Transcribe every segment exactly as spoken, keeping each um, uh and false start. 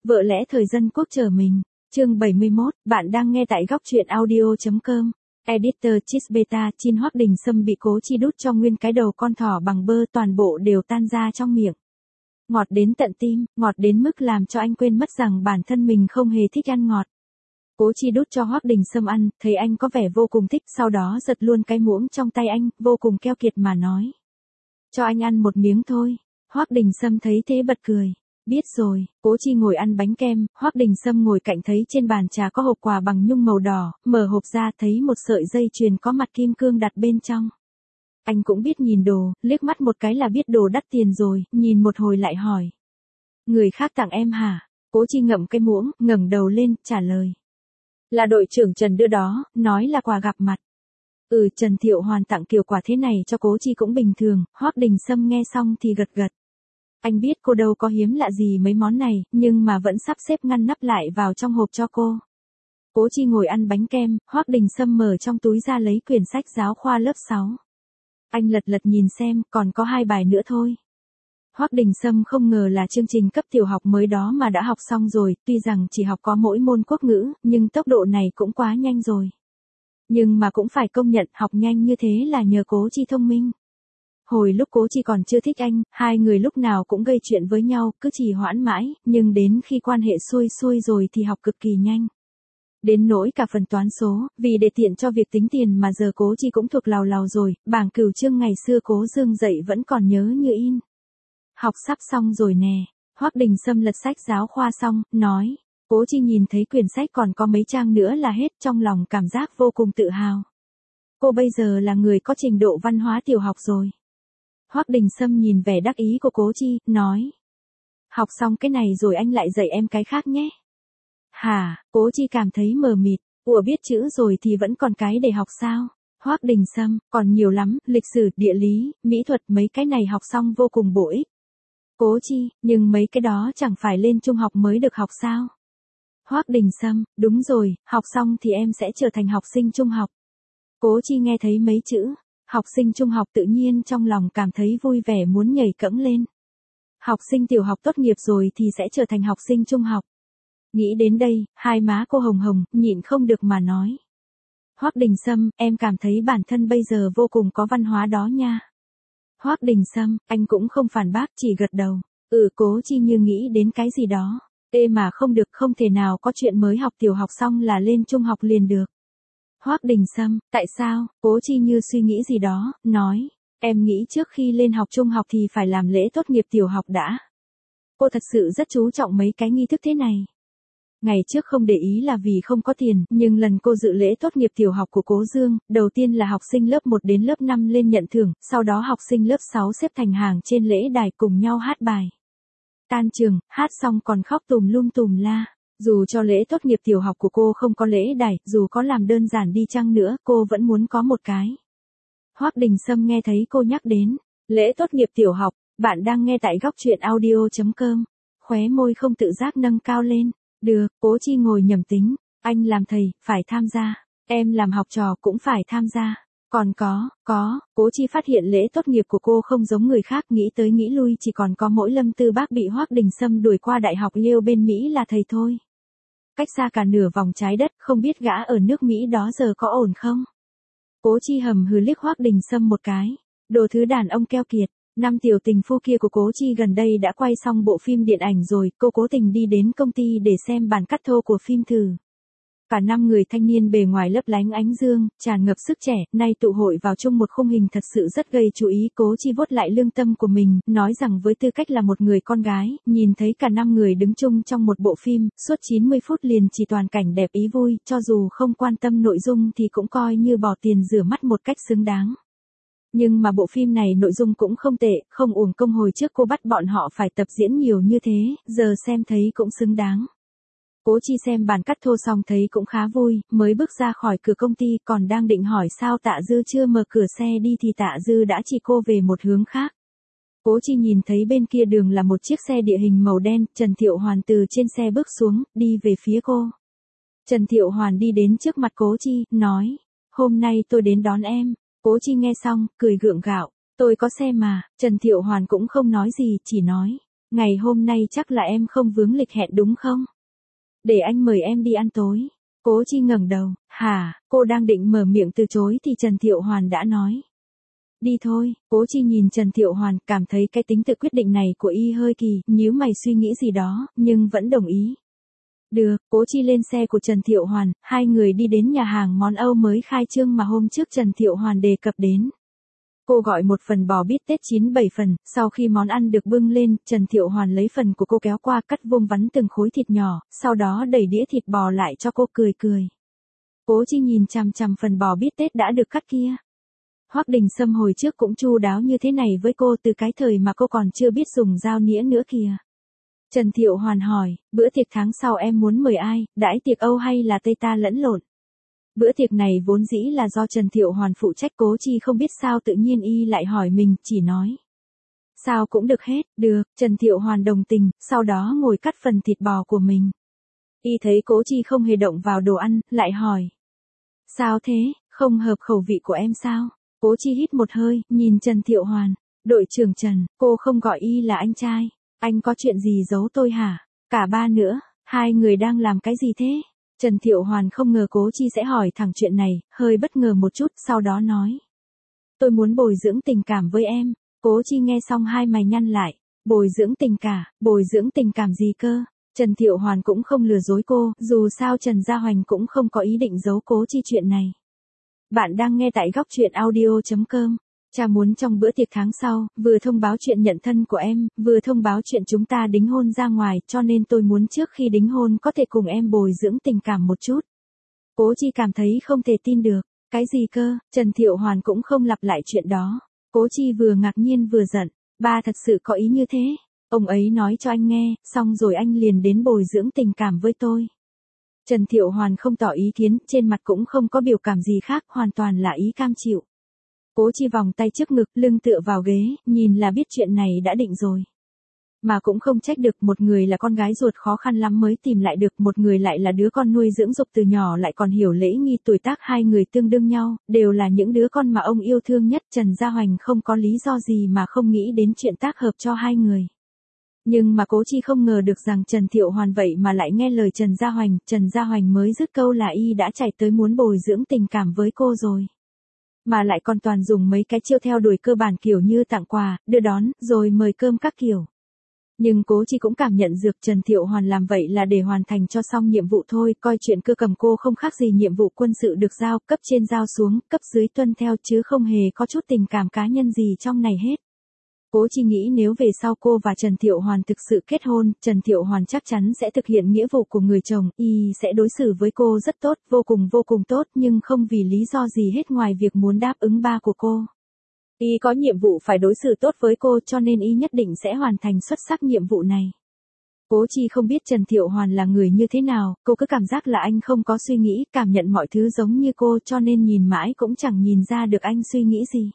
Vợ lẽ thời dân quốc chờ mình. Chương bảy mươi mốt, bạn đang nghe tại góc truyện audio chấm com. Editor Chisbeta, Chin Hoắc Đình Sâm bị Cố Chi đút cho nguyên cái đầu con thỏ bằng bơ, toàn bộ đều tan ra trong miệng. Ngọt đến tận tim, ngọt đến mức làm cho anh quên mất rằng bản thân mình không hề thích ăn ngọt. Cố Chi đút cho Hoắc Đình Sâm ăn, thấy anh có vẻ vô cùng thích, sau đó giật luôn cái muỗng trong tay anh, vô cùng keo kiệt mà nói: "Cho anh ăn một miếng thôi." Hoắc Đình Sâm thấy thế bật cười. Biết rồi. Cố Chi ngồi ăn bánh kem, Hoắc Đình Sâm ngồi cạnh thấy trên bàn trà có hộp quà bằng nhung màu đỏ, mở hộp ra thấy một sợi dây chuyền có mặt kim cương đặt bên trong. Anh cũng biết nhìn đồ, liếc mắt một cái là biết đồ đắt tiền rồi, nhìn một hồi lại hỏi: "Người khác tặng em hả?" Cố Chi ngậm cái muỗng, ngẩng đầu lên, trả lời: "Là đội trưởng Trần đưa đó, nói là quà gặp mặt." Ừ, Trần Thiệu Hoàn tặng kiểu quà thế này cho Cố Chi cũng bình thường. Hoắc Đình Sâm nghe xong thì gật gật. Anh biết cô đâu có hiếm lạ gì mấy món này, nhưng mà vẫn sắp xếp ngăn nắp lại vào trong hộp cho cô. Cố Chi ngồi ăn bánh kem, Hoắc Đình Sâm mở trong túi ra lấy quyển sách giáo khoa lớp sáu. Anh lật lật nhìn xem, còn có hai bài nữa thôi. Hoắc Đình Sâm không ngờ là chương trình cấp tiểu học mới đó mà đã học xong rồi, tuy rằng chỉ học có mỗi môn quốc ngữ, nhưng tốc độ này cũng quá nhanh rồi. Nhưng mà cũng phải công nhận học nhanh như thế là nhờ Cố Chi thông minh. Hồi lúc Cố Chi còn chưa thích anh, hai người lúc nào cũng gây chuyện với nhau, cứ trì hoãn mãi, nhưng đến khi quan hệ xuôi xuôi rồi thì học cực kỳ nhanh. Đến nỗi cả phần toán số, vì để tiện cho việc tính tiền mà giờ Cố Chi cũng thuộc lào lào rồi, bảng cửu chương ngày xưa Cố Dương dạy vẫn còn nhớ như in. Học sắp xong rồi nè. Hoắc Đình Sâm lật sách giáo khoa xong, nói. Cố Chi nhìn thấy quyển sách còn có mấy trang nữa là hết, trong lòng cảm giác vô cùng tự hào. Cô bây giờ là người có trình độ văn hóa tiểu học rồi. Hoắc Đình Sâm nhìn vẻ đắc ý của Cố Chi, nói: "Học xong cái này rồi anh lại dạy em cái khác nhé." Hả? Cố Chi cảm thấy mờ mịt, ủa biết chữ rồi thì vẫn còn cái để học sao? Hoắc Đình Sâm, còn nhiều lắm, lịch sử, địa lý, mỹ thuật, mấy cái này học xong vô cùng bổ ích. Cố Chi, nhưng mấy cái đó chẳng phải lên trung học mới được học sao? Hoắc Đình Sâm, đúng rồi, học xong thì em sẽ trở thành học sinh trung học. Cố Chi nghe thấy mấy chữ học sinh trung học tự nhiên trong lòng cảm thấy vui vẻ muốn nhảy cẫng lên. Học sinh tiểu học tốt nghiệp rồi thì sẽ trở thành học sinh trung học. Nghĩ đến đây, hai má cô hồng hồng, nhịn không được mà nói: "Hoắc Đình Sâm, em cảm thấy bản thân bây giờ vô cùng có văn hóa đó nha." Hoắc Đình Sâm, anh cũng không phản bác, chỉ gật đầu. Ừ, Cố Chi như nghĩ đến cái gì đó. Ê mà không được, không thể nào có chuyện mới học tiểu học xong là lên trung học liền được. Hoắc Đình Sâm, tại sao? Cố Chi như suy nghĩ gì đó, nói: "Em nghĩ trước khi lên học trung học thì phải làm lễ tốt nghiệp tiểu học đã." Cô thật sự rất chú trọng mấy cái nghi thức thế này. Ngày trước không để ý là vì không có tiền, nhưng lần cô dự lễ tốt nghiệp tiểu học của Cố Dương, đầu tiên là học sinh lớp một đến lớp năm lên nhận thưởng, sau đó học sinh lớp sáu xếp thành hàng trên lễ đài cùng nhau hát bài. Tan trường, hát xong còn khóc tùm lum tùm la. Dù cho lễ tốt nghiệp tiểu học của cô không có lễ đài, dù có làm đơn giản đi chăng nữa, cô vẫn muốn có một cái. Hoắc Đình Sâm nghe thấy cô nhắc đến lễ tốt nghiệp tiểu học, bạn đang nghe tại góc truyện audio chấm com. Khóe môi không tự giác nâng cao lên. Được, Cố Chi ngồi nhẩm tính, anh làm thầy, phải tham gia. Em làm học trò cũng phải tham gia. Còn có, có, Cố Chi phát hiện lễ tốt nghiệp của cô không giống người khác, nghĩ tới nghĩ lui chỉ còn có mỗi Lâm Tư Bác bị Hoắc Đình Sâm đuổi qua đại học Yale bên Mỹ là thầy thôi. Cách xa cả nửa vòng trái đất, không biết gã ở nước Mỹ đó giờ có ổn không? Cố Chi hầm hừ liếc Hoắc Đình Sâm một cái. Đồ thứ đàn ông keo kiệt. Năm tiểu tình phu kia của Cố Chi gần đây đã quay xong bộ phim điện ảnh rồi, cô cố tình đi đến công ty để xem bản cắt thô của phim thử. Cả năm người thanh niên bề ngoài lấp lánh ánh dương, tràn ngập sức trẻ, nay tụ hội vào chung một khung hình thật sự rất gây chú ý. Cố Chi vuốt lại lương tâm của mình, nói rằng với tư cách là một người con gái, nhìn thấy cả năm người đứng chung trong một bộ phim, suốt chín mươi phút liền chỉ toàn cảnh đẹp ý vui, cho dù không quan tâm nội dung thì cũng coi như bỏ tiền rửa mắt một cách xứng đáng. Nhưng mà bộ phim này nội dung cũng không tệ, không uổng công hồi trước cô bắt bọn họ phải tập diễn nhiều như thế, giờ xem thấy cũng xứng đáng. Cố Chi xem bản cắt thô xong thấy cũng khá vui, mới bước ra khỏi cửa công ty còn đang định hỏi sao Tạ Dư chưa mở cửa xe đi thì Tạ Dư đã chỉ cô về một hướng khác. Cố Chi nhìn thấy bên kia đường là một chiếc xe địa hình màu đen, Trần Thiệu Hoàn từ trên xe bước xuống, đi về phía cô. Trần Thiệu Hoàn đi đến trước mặt Cố Chi, nói: "Hôm nay tôi đến đón em." Cố Chi nghe xong, cười gượng gạo: "Tôi có xe mà." Trần Thiệu Hoàn cũng không nói gì, chỉ nói: Ngày hôm nay chắc là em không vướng lịch hẹn đúng không? Để anh mời em đi ăn tối. Cố Chi ngẩng đầu, hả, cô đang định mở miệng từ chối thì Trần Thiệu Hoàn đã nói. Đi thôi, Cố Chi nhìn Trần Thiệu Hoàn, cảm thấy cái tính tự quyết định này của y hơi kỳ, nhíu mày suy nghĩ gì đó, nhưng vẫn đồng ý. Được, Cố Chi lên xe của Trần Thiệu Hoàn, hai người đi đến nhà hàng món Âu mới khai trương mà hôm trước Trần Thiệu Hoàn đề cập đến. Cô gọi một phần bò bít tết chín bảy phần, sau khi món ăn được bưng lên, Trần Thiệu Hoàn lấy phần của cô kéo qua cắt vuông vắn từng khối thịt nhỏ, sau đó đẩy đĩa thịt bò lại cho cô cười cười. Cố Chi nhìn chằm chằm phần bò bít tết đã được cắt kia. Hoắc Đình Sâm hồi trước cũng chu đáo như thế này với cô từ cái thời mà cô còn chưa biết dùng dao nĩa nữa kìa. Trần Thiệu Hoàn hỏi, bữa tiệc tháng sau em muốn mời ai, đãi tiệc Âu hay là Tây ta lẫn lộn? Bữa tiệc này vốn dĩ là do Trần Thiệu Hoàn phụ trách, Cố Chi không biết sao tự nhiên y lại hỏi mình, chỉ nói. Sao cũng được hết, được, Trần Thiệu Hoàn đồng tình, sau đó ngồi cắt phần thịt bò của mình. Y thấy Cố Chi không hề động vào đồ ăn, lại hỏi. Sao thế, không hợp khẩu vị của em sao? Cố Chi hít một hơi, nhìn Trần Thiệu Hoàn. Đội trưởng Trần, cô không gọi y là anh trai. Anh có chuyện gì giấu tôi hả? Cả ba nữa, hai người đang làm cái gì thế? Trần Thiệu Hoàn không ngờ Cố Chi sẽ hỏi thẳng chuyện này, hơi bất ngờ một chút, sau đó nói. Tôi muốn bồi dưỡng tình cảm với em. Cố Chi nghe xong hai mày nhăn lại. Bồi dưỡng tình cảm, bồi dưỡng tình cảm gì cơ? Trần Thiệu Hoàn cũng không lừa dối cô, dù sao Trần Gia Hoành cũng không có ý định giấu Cố Chi chuyện này. Bạn đang nghe tại góc truyện audio chấm com. Cha muốn trong bữa tiệc tháng sau, vừa thông báo chuyện nhận thân của em, vừa thông báo chuyện chúng ta đính hôn ra ngoài, cho nên tôi muốn trước khi đính hôn có thể cùng em bồi dưỡng tình cảm một chút. Cố Chi cảm thấy không thể tin được. Cái gì cơ? Trần Thiệu Hoàn cũng không lặp lại chuyện đó. Cố Chi vừa ngạc nhiên vừa giận. Ba thật sự có ý như thế. Ông ấy nói cho anh nghe, xong rồi anh liền đến bồi dưỡng tình cảm với tôi. Trần Thiệu Hoàn không tỏ ý kiến, trên mặt cũng không có biểu cảm gì khác, hoàn toàn là ý cam chịu. Cố Chi vòng tay trước ngực, lưng tựa vào ghế, nhìn là biết chuyện này đã định rồi. Mà cũng không trách được, một người là con gái ruột khó khăn lắm mới tìm lại được, một người lại là đứa con nuôi dưỡng dục từ nhỏ lại còn hiểu lễ nghi, tuổi tác hai người tương đương nhau, đều là những đứa con mà ông yêu thương nhất. Trần Gia Hoành không có lý do gì mà không nghĩ đến chuyện tác hợp cho hai người. Nhưng mà Cố Chi không ngờ được rằng Trần Thiệu Hoàn vậy mà lại nghe lời Trần Gia Hoành, Trần Gia Hoành mới dứt câu là y đã chạy tới muốn bồi dưỡng tình cảm với cô rồi. Mà lại còn toàn dùng mấy cái chiêu theo đuổi cơ bản kiểu như tặng quà, đưa đón, rồi mời cơm các kiểu. Nhưng Cố Chi cũng cảm nhận được Trần Thiệu Hoàn làm vậy là để hoàn thành cho xong nhiệm vụ thôi, coi chuyện cơ cầm cô không khác gì nhiệm vụ quân sự được giao, cấp trên giao xuống, cấp dưới tuân theo chứ không hề có chút tình cảm cá nhân gì trong này hết. Cố Chi nghĩ nếu về sau cô và Trần Thiệu Hoàn thực sự kết hôn, Trần Thiệu Hoàn chắc chắn sẽ thực hiện nghĩa vụ của người chồng, y sẽ đối xử với cô rất tốt, vô cùng vô cùng tốt, nhưng không vì lý do gì hết ngoài việc muốn đáp ứng ba của cô. Y có nhiệm vụ phải đối xử tốt với cô cho nên y nhất định sẽ hoàn thành xuất sắc nhiệm vụ này. Cố Chi không biết Trần Thiệu Hoàn là người như thế nào, cô cứ cảm giác là anh không có suy nghĩ, cảm nhận mọi thứ giống như cô cho nên nhìn mãi cũng chẳng nhìn ra được anh suy nghĩ gì.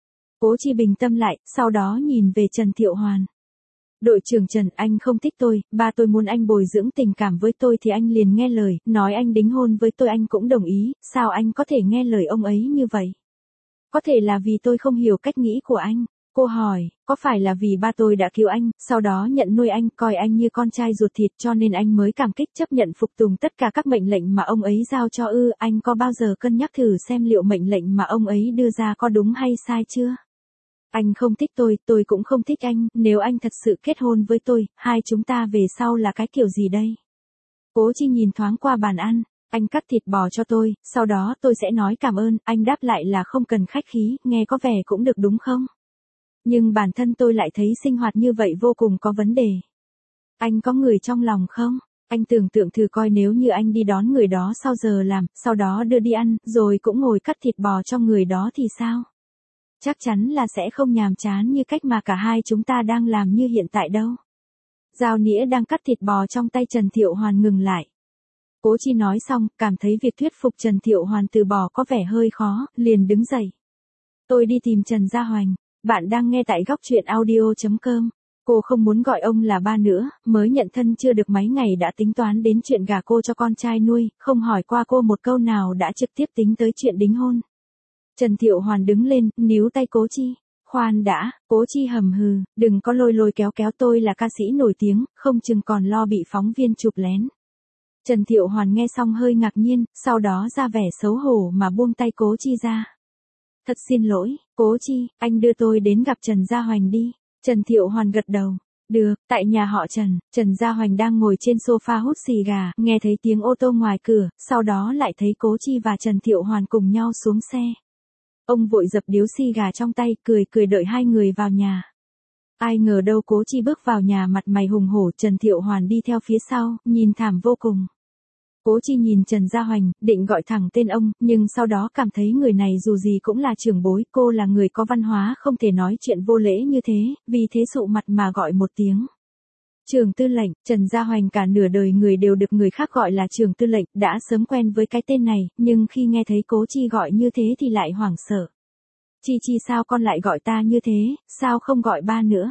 Cố Chi bình tâm lại, sau đó nhìn về Trần Thiệu Hoàn. Đội trưởng Trần, anh không thích tôi, ba tôi muốn anh bồi dưỡng tình cảm với tôi thì anh liền nghe lời, nói anh đính hôn với tôi anh cũng đồng ý, sao anh có thể nghe lời ông ấy như vậy? Có thể là vì tôi không hiểu cách nghĩ của anh. Cô hỏi, có phải là vì ba tôi đã cứu anh, sau đó nhận nuôi anh, coi anh như con trai ruột thịt cho nên anh mới cảm kích chấp nhận phục tùng tất cả các mệnh lệnh mà ông ấy giao cho ư? Anh có bao giờ cân nhắc thử xem liệu mệnh lệnh mà ông ấy đưa ra có đúng hay sai chưa? Anh không thích tôi, tôi cũng không thích anh, nếu anh thật sự kết hôn với tôi, hai chúng ta về sau là cái kiểu gì đây? Cố Chi nhìn thoáng qua bàn ăn, anh cắt thịt bò cho tôi, sau đó tôi sẽ nói cảm ơn, anh đáp lại là không cần khách khí, nghe có vẻ cũng được đúng không? Nhưng bản thân tôi lại thấy sinh hoạt như vậy vô cùng có vấn đề. Anh có người trong lòng không? Anh tưởng tượng thử coi nếu như anh đi đón người đó sau giờ làm, sau đó đưa đi ăn, rồi cũng ngồi cắt thịt bò cho người đó thì sao? Chắc chắn là sẽ không nhàm chán như cách mà cả hai chúng ta đang làm như hiện tại đâu. Dao nĩa đang cắt thịt bò trong tay Trần Thiệu Hoàn ngừng lại. Cố Chi nói xong, cảm thấy việc thuyết phục Trần Thiệu Hoàn từ bỏ có vẻ hơi khó, liền đứng dậy. Tôi đi tìm Trần Gia Hoành. Bạn đang nghe tại góc truyện audio chấm com. Cô không muốn gọi ông là ba nữa, mới nhận thân chưa được mấy ngày đã tính toán đến chuyện gả cô cho con trai nuôi, không hỏi qua cô một câu nào đã trực tiếp tính tới chuyện đính hôn. Trần Thiệu Hoàn đứng lên, níu tay Cố Chi. Khoan đã, Cố Chi hầm hừ, đừng có lôi lôi kéo kéo, tôi là ca sĩ nổi tiếng, không chừng còn lo bị phóng viên chụp lén. Trần Thiệu Hoàn nghe xong hơi ngạc nhiên, sau đó ra vẻ xấu hổ mà buông tay Cố Chi ra. Thật xin lỗi, Cố Chi, anh đưa tôi đến gặp Trần Gia Hoành đi. Trần Thiệu Hoàn gật đầu. Được, tại nhà họ Trần, Trần Gia Hoành đang ngồi trên sofa hút xì gà, nghe thấy tiếng ô tô ngoài cửa, sau đó lại thấy Cố Chi và Trần Thiệu Hoàn cùng nhau xuống xe. Ông vội dập điếu xì gà trong tay, cười cười đợi hai người vào nhà. Ai ngờ đâu Cố Chi bước vào nhà mặt mày hùng hổ, Trần Thiệu Hoàn đi theo phía sau, nhìn thảm vô cùng. Cố Chi nhìn Trần Gia Hoành, định gọi thẳng tên ông, nhưng sau đó cảm thấy người này dù gì cũng là trưởng bối, cô là người có văn hóa không thể nói chuyện vô lễ như thế, vì thế sụ mặt mà gọi một tiếng. Trưởng tư lệnh, Trần Gia Hoành cả nửa đời người đều được người khác gọi là trưởng tư lệnh, đã sớm quen với cái tên này, nhưng khi nghe thấy Cố Chi gọi như thế thì lại hoảng sợ. Chi Chi sao con lại gọi ta như thế, sao không gọi ba nữa?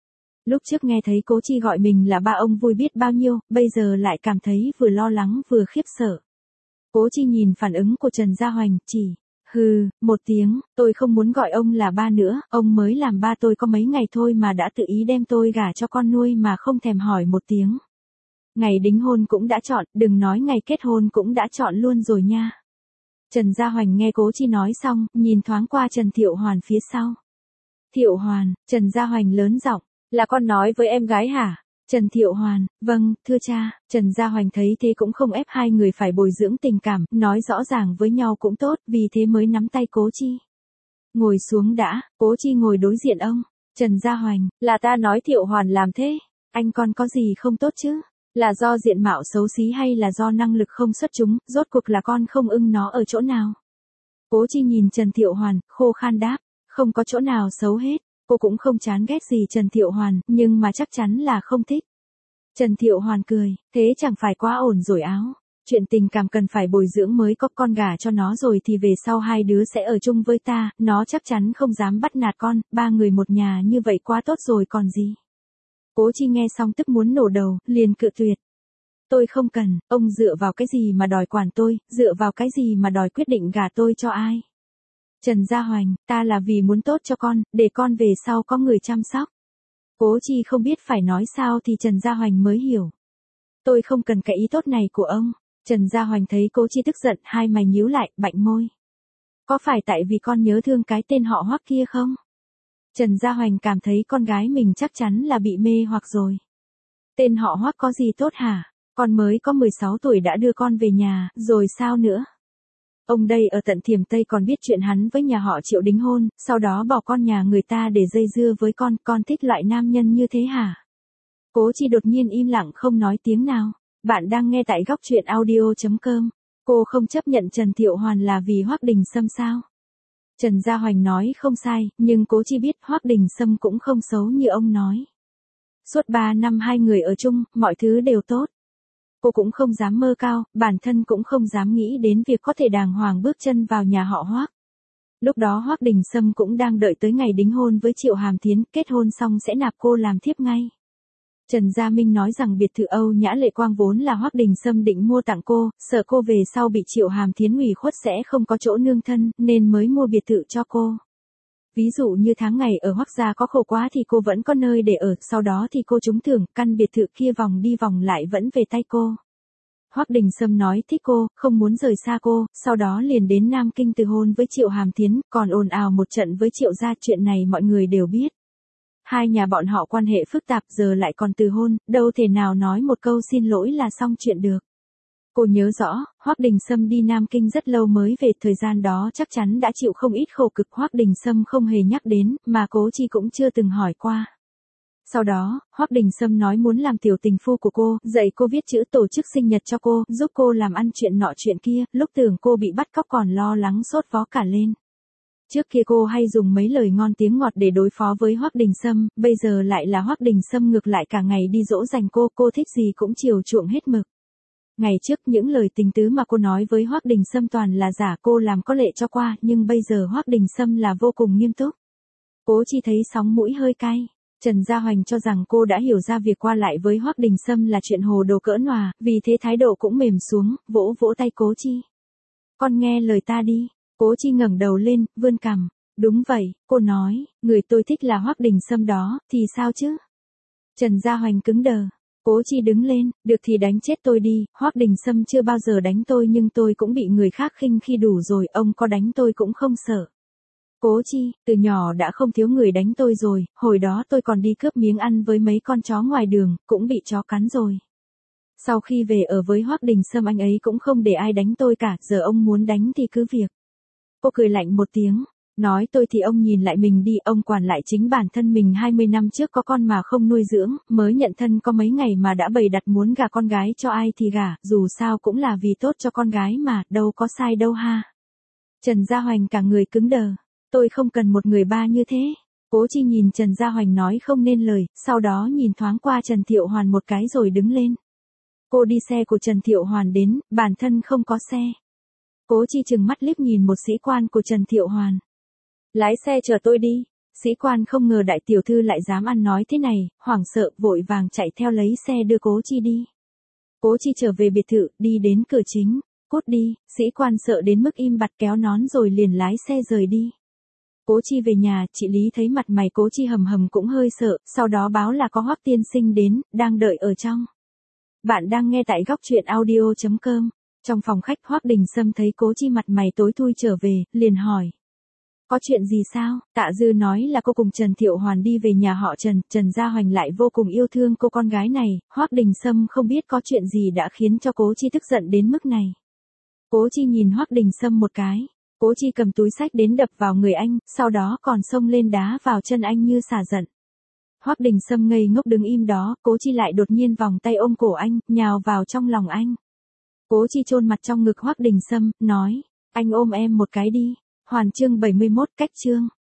Lúc trước nghe thấy Cố Chi gọi mình là ba ông vui biết bao nhiêu, bây giờ lại cảm thấy vừa lo lắng vừa khiếp sợ. Cố Chi nhìn phản ứng của Trần Gia Hoành, chỉ, hừ, một tiếng, tôi không muốn gọi ông là ba nữa, ông mới làm ba tôi có mấy ngày thôi mà đã tự ý đem tôi gả cho con nuôi mà không thèm hỏi một tiếng. Ngày đính hôn cũng đã chọn, đừng nói ngày kết hôn cũng đã chọn luôn rồi nha. Trần Gia Hoành nghe Cố Chi nói xong, nhìn thoáng qua Trần Thiệu Hoàn phía sau. Thiệu Hoàn, Trần Gia Hoành lớn giọng. Là con nói với em gái hả? Trần Thiệu Hoàn, vâng, thưa cha. Trần Gia Hoành thấy thế cũng không ép hai người phải bồi dưỡng tình cảm, nói rõ ràng với nhau cũng tốt, vì thế mới nắm tay Cố Chi. Ngồi xuống đã, Cố Chi ngồi đối diện ông. Trần Gia Hoành, là ta nói Thiệu Hoàn làm thế, anh con có gì không tốt chứ? Là do diện mạo xấu xí hay là do năng lực không xuất chúng, rốt cuộc là con không ưng nó ở chỗ nào? Cố Chi nhìn Trần Thiệu Hoàn, khô khan đáp, không có chỗ nào xấu hết. Cô cũng không chán ghét gì Trần Thiệu Hoàn, nhưng mà chắc chắn là không thích. Trần Thiệu Hoàn cười, thế chẳng phải quá ổn rồi áo. Chuyện tình cảm cần phải bồi dưỡng mới có, con gả cho nó rồi thì về sau hai đứa sẽ ở chung với ta, nó chắc chắn không dám bắt nạt con, ba người một nhà như vậy quá tốt rồi còn gì. Cố Chi nghe xong tức muốn nổ đầu, liền cự tuyệt. Tôi không cần, ông dựa vào cái gì mà đòi quản tôi, dựa vào cái gì mà đòi quyết định gả tôi cho ai. Trần Gia Hoành, ta là vì muốn tốt cho con, để con về sau có người chăm sóc. Cố Chi không biết phải nói sao thì Trần Gia Hoành mới hiểu. Tôi không cần cái ý tốt này của ông. Trần Gia Hoành thấy Cố Chi tức giận, hai mày nhíu lại, bạnh môi. Có phải tại vì con nhớ thương cái tên họ Hoắc kia không? Trần Gia Hoành cảm thấy con gái mình chắc chắn là bị mê hoặc rồi. Tên họ Hoắc có gì tốt hả? Con mới có mười sáu tuổi đã đưa con về nhà, rồi sao nữa? Ông đây ở tận Thiểm Tây còn biết chuyện hắn với nhà họ Triệu đính hôn, sau đó bỏ con nhà người ta để dây dưa với con, con thích loại nam nhân như thế hả? Cố Chi đột nhiên im lặng không nói tiếng nào. Bạn đang nghe tại góc truyện audio chấm com. Cô không chấp nhận Trần Thiệu Hoàn là vì Hoắc Đình Sâm sao? Trần Gia Hoành nói không sai, nhưng Cố Chi biết Hoắc Đình Sâm cũng không xấu như ông nói. Suốt ba năm hai người ở chung, mọi thứ đều tốt. Cô cũng không dám mơ cao, bản thân cũng không dám nghĩ đến việc có thể đàng hoàng bước chân vào nhà họ Hoắc. Lúc đó Hoắc Đình Sâm cũng đang đợi tới ngày đính hôn với Triệu Hàm Thiến, kết hôn xong sẽ nạp cô làm thiếp ngay. Trần Gia Minh nói rằng biệt thự Âu Nhã Lệ Quang vốn là Hoắc Đình Sâm định mua tặng cô, sợ cô về sau bị Triệu Hàm Thiến ủy khuất sẽ không có chỗ nương thân, nên mới mua biệt thự cho cô. Ví dụ như tháng ngày ở Hoắc gia có khổ quá thì cô vẫn có nơi để ở, sau đó thì cô trúng thưởng, căn biệt thự kia vòng đi vòng lại vẫn về tay cô. Hoắc Đình Sâm nói thích cô, không muốn rời xa cô, sau đó liền đến Nam Kinh từ hôn với Triệu Hàm Thiến, còn ồn ào một trận với Triệu gia, chuyện này mọi người đều biết. Hai nhà bọn họ quan hệ phức tạp, giờ lại còn từ hôn, đâu thể nào nói một câu xin lỗi là xong chuyện được. Cô nhớ rõ, Hoắc Đình Sâm đi Nam Kinh rất lâu mới về, thời gian đó chắc chắn đã chịu không ít khổ cực, Hoắc Đình Sâm không hề nhắc đến, mà Cố Chi cũng chưa từng hỏi qua. Sau đó, Hoắc Đình Sâm nói muốn làm tiểu tình phu của cô, dạy cô viết chữ, tổ chức sinh nhật cho cô, giúp cô làm ăn chuyện nọ chuyện kia, lúc tưởng cô bị bắt cóc còn lo lắng sốt vó cả lên. Trước kia cô hay dùng mấy lời ngon tiếng ngọt để đối phó với Hoắc Đình Sâm, bây giờ lại là Hoắc Đình Sâm ngược lại cả ngày đi dỗ dành cô, cô thích gì cũng chiều chuộng hết mực. Ngày trước những lời tình tứ mà cô nói với Hoắc Đình Sâm toàn là giả, cô làm có lệ cho qua, nhưng bây giờ Hoắc Đình Sâm là vô cùng nghiêm túc. Cố Chi thấy sóng mũi hơi cay. Trần Gia Hoành cho rằng cô đã hiểu ra việc qua lại với Hoắc Đình Sâm là chuyện hồ đồ cỡ nòa, vì thế thái độ cũng mềm xuống, vỗ vỗ tay Cố Chi. Con nghe lời ta đi. Cố Chi ngẩng đầu lên, vươn cằm. Đúng vậy, cô nói, người tôi thích là Hoắc Đình Sâm đó, thì sao chứ? Trần Gia Hoành cứng đờ. Cố Chi đứng lên, được thì đánh chết tôi đi, Hoắc Đình Sâm chưa bao giờ đánh tôi nhưng tôi cũng bị người khác khinh khi đủ rồi, ông có đánh tôi cũng không sợ. Cố Chi, từ nhỏ đã không thiếu người đánh tôi rồi, hồi đó tôi còn đi cướp miếng ăn với mấy con chó ngoài đường, cũng bị chó cắn rồi. Sau khi về ở với Hoắc Đình Sâm anh ấy cũng không để ai đánh tôi cả, giờ ông muốn đánh thì cứ việc. Cô cười lạnh một tiếng, nói tôi thì ông nhìn lại mình đi, ông quản lại chính bản thân mình hai mươi năm trước có con mà không nuôi dưỡng, mới nhận thân có mấy ngày mà đã bày đặt muốn gả con gái cho ai thì gả, dù sao cũng là vì tốt cho con gái mà, đâu có sai đâu ha. Trần Gia Hoành cả người cứng đờ, tôi không cần một người ba như thế. Cố Chi nhìn Trần Gia Hoành nói không nên lời, sau đó nhìn thoáng qua Trần Thiệu Hoàn một cái rồi đứng lên. Cô đi xe của Trần Thiệu Hoàn đến, bản thân không có xe. Cố Chi trừng mắt liếc nhìn một sĩ quan của Trần Thiệu Hoàn. Lái xe chở tôi đi. Sĩ quan không ngờ đại tiểu thư lại dám ăn nói thế này, hoảng sợ vội vàng chạy theo lấy xe đưa Cố Chi đi. Cố Chi trở về biệt thự, đi đến cửa chính. Cút đi, sĩ quan sợ đến mức im bặt kéo nón rồi liền lái xe rời đi. Cố Chi về nhà, chị Lý thấy mặt mày Cố Chi hầm hầm cũng hơi sợ, sau đó báo là có Hoắc tiên sinh đến, đang đợi ở trong. Bạn đang nghe tại góc truyện audio chấm com. Trong phòng khách Hoắc Đình Sâm thấy Cố Chi mặt mày tối thui trở về, liền hỏi. Có chuyện gì sao? Tạ Dư nói là cô cùng Trần Thiệu Hoàn đi về nhà họ Trần, Trần Gia Hoành lại vô cùng yêu thương cô con gái này, Hoắc Đình Sâm không biết có chuyện gì đã khiến cho Cố Chi tức giận đến mức này. Cố Chi nhìn Hoắc Đình Sâm một cái, Cố Chi cầm túi xách đến đập vào người anh, sau đó còn xông lên đá vào chân anh như xả giận. Hoắc Đình Sâm ngây ngốc đứng im đó, Cố Chi lại đột nhiên vòng tay ôm cổ anh, nhào vào trong lòng anh. Cố Chi chôn mặt trong ngực Hoắc Đình Sâm, nói, anh ôm em một cái đi. Hoàn chương bảy mươi mốt cách chương.